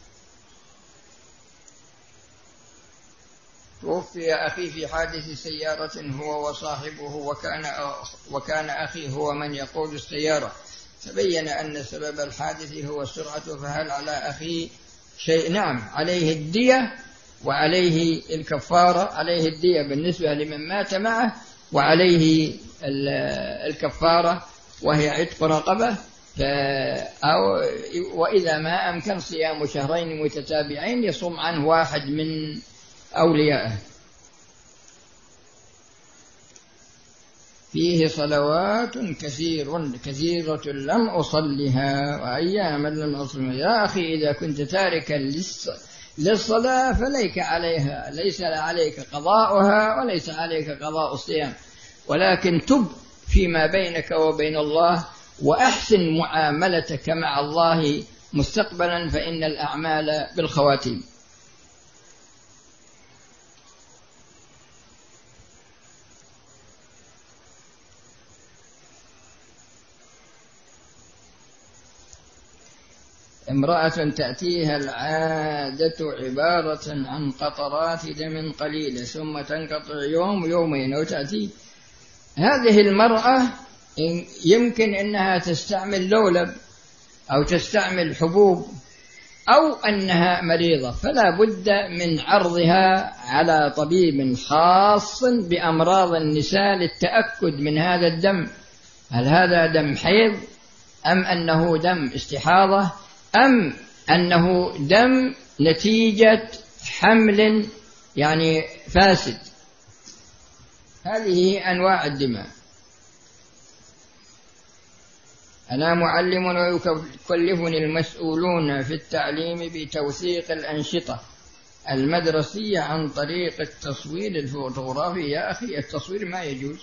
توفي أخي في حادث سيارة هو وصاحبه، وكان وكان أخي هو من يقود السيارة، تبين أن سبب الحادث هو السرعة، فهل على أخي شيء؟ نعم، عليه الدية وعليه الكفارة. عليه الدية بالنسبة لمن مات معه، وعليه الكفارة وهي عتق رقبة، أو وإذا ما أمكن صيام شهرين متتابعين يصوم عنه واحد من أوليائه. فيه صلوات كثير كثيرة لم أصلها وأياما لم أصلها. يا أخي إذا كنت تاركا للصلاة فليك عليها، ليس عليك قضاؤها وليس عليك قضاء الصيام، ولكن تب فيما بينك وبين الله، وأحسن معاملتك مع الله مستقبلا، فإن الأعمال بالخواتيم. امرأة تأتيها العادة عبارة عن قطرات دم قليلة ثم تنقطع يوم يومين وتأتي. هذه المرأة يمكن أنها تستعمل لولب أو تستعمل حبوب أو أنها مريضة، فلا بد من عرضها على طبيب خاص بأمراض النساء للتأكد من هذا الدم، هل هذا دم حيض أم أنه دم استحاضة أم أنه دم نتيجة حمل يعني فاسد. هذه أنواع الدماء. أنا معلم ويكلفني المسؤولون في التعليم بتوثيق الأنشطة المدرسية عن طريق التصوير الفوتوغرافي. يا أخي التصوير ما يجوز.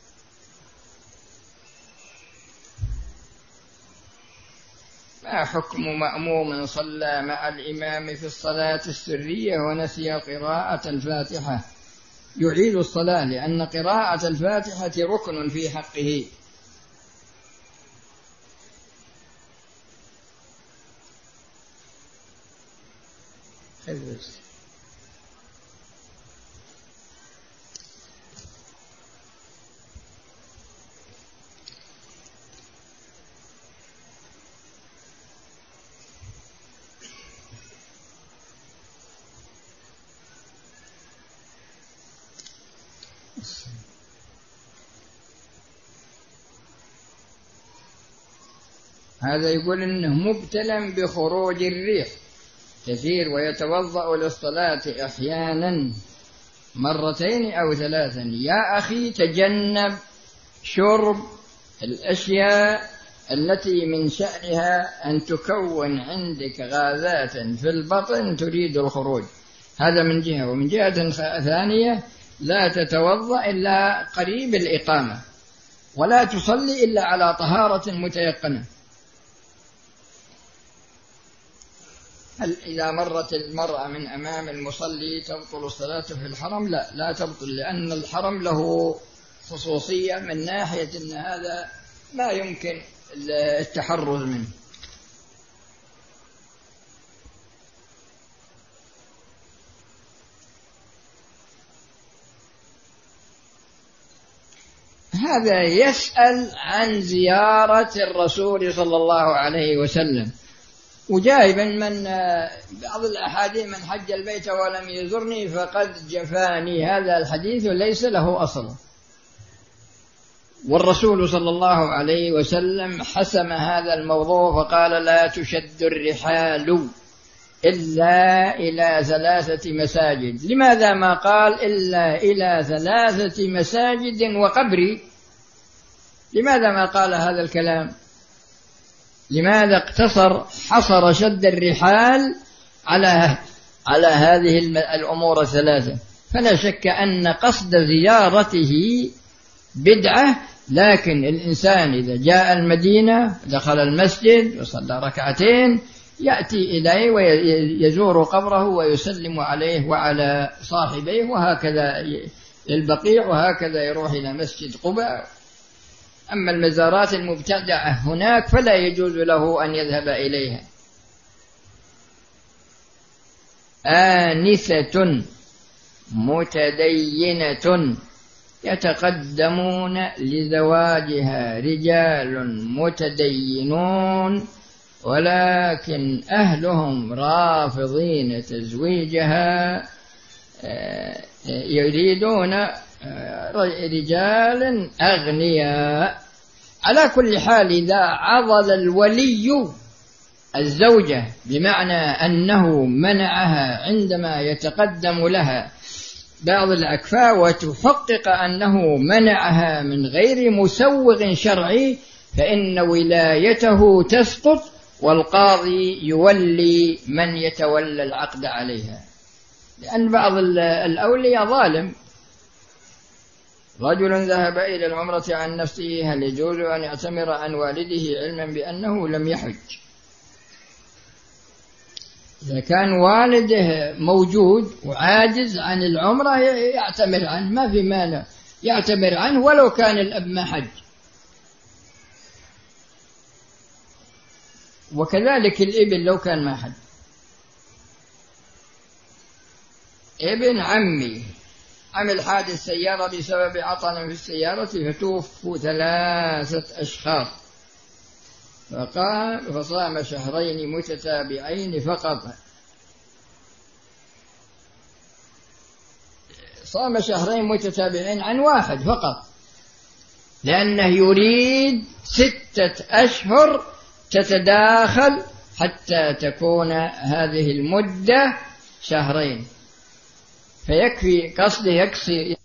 ما حكم مأموم صلى مع الإمام في الصلاة السرية ونسي قراءة الفاتحة؟ يعيد الصلاة، لأن قراءة الفاتحة ركن في حقه. خلص. هذا يقول إنه مبتلى بخروج الريح كثير ويتوضأ للصلاة أحيانا مرتين أو ثلاثا. يا أخي تجنب شرب الأشياء التي من شأنها أن تكون عندك غازات في البطن تريد الخروج، هذا من جهة. ومن جهة ثانية لا تتوضأ إلا قريب الإقامة، ولا تصلي إلا على طهارة متيقنة. هل إذا مرت المرأة من أمام المصلي تبطل الصلاة في الحرم؟ لا، لا تبطل، لأن الحرم له خصوصية من ناحية أن هذا ما يمكن التحرز منه. هذا يسأل عن زيارة الرسول صلى الله عليه وسلم، وجايبا من بعض الأحاديث من حج البيت ولم يزرني فقد جفاني، هذا الحديث ليس له أصل، والرسول صلى الله عليه وسلم حسم هذا الموضوع فقال لا تشد الرحال إلا إلى ثلاثة مساجد. لماذا ما قال إلا إلى ثلاثة مساجد وقبري؟ لماذا ما قال هذا الكلام؟ لماذا اقتصر حصر شد الرحال على على هذه الأمور الثلاثة؟ فلا شك أن قصد زيارته بدعة، لكن الإنسان إذا جاء المدينة دخل المسجد وصلى ركعتين يأتي إليه ويزور قبره ويسلم عليه وعلى صاحبيه، وهكذا البقيع، وهكذا يروح إلى مسجد قباء. أما المزارات المبتدعة هناك فلا يجوز له أن يذهب إليها. آنسة متدينة يتقدمون لزواجها رجال متدينون ولكن أهلهم رافضين تزويجها، يريدون رجال أغنياء. على كل حال إذا عضل الولي الزوجة بمعنى أنه منعها عندما يتقدم لها بعض الأكفاء وتحقق أنه منعها من غير مسوغ شرعي، فإن ولايته تسقط والقاضي يولي من يتولى العقد عليها، لأن بعض الأولياء ظالم. رجل ذهب إلى العمرة عن نفسه، هل يجوز أن يعتمر عن والده علما بأنه لم يحج؟ إذا كان والده موجود وعاجز عن العمرة يعتمر عنه، ما في مانع يعتمر عنه ولو كان الأب ما حج. وكذلك الابن لو كان ما حج. ابن عمي عمل حادث سيارة بسبب عطل في السيارة فتوفوا ثلاثة أشخاص، فقام فصام شهرين متتابعين فقط. صام شهرين متتابعين عن واحد فقط، لأنه يريد ستة أشهر تتداخل حتى تكون هذه المدة شهرين، فيكفي قصده يكفي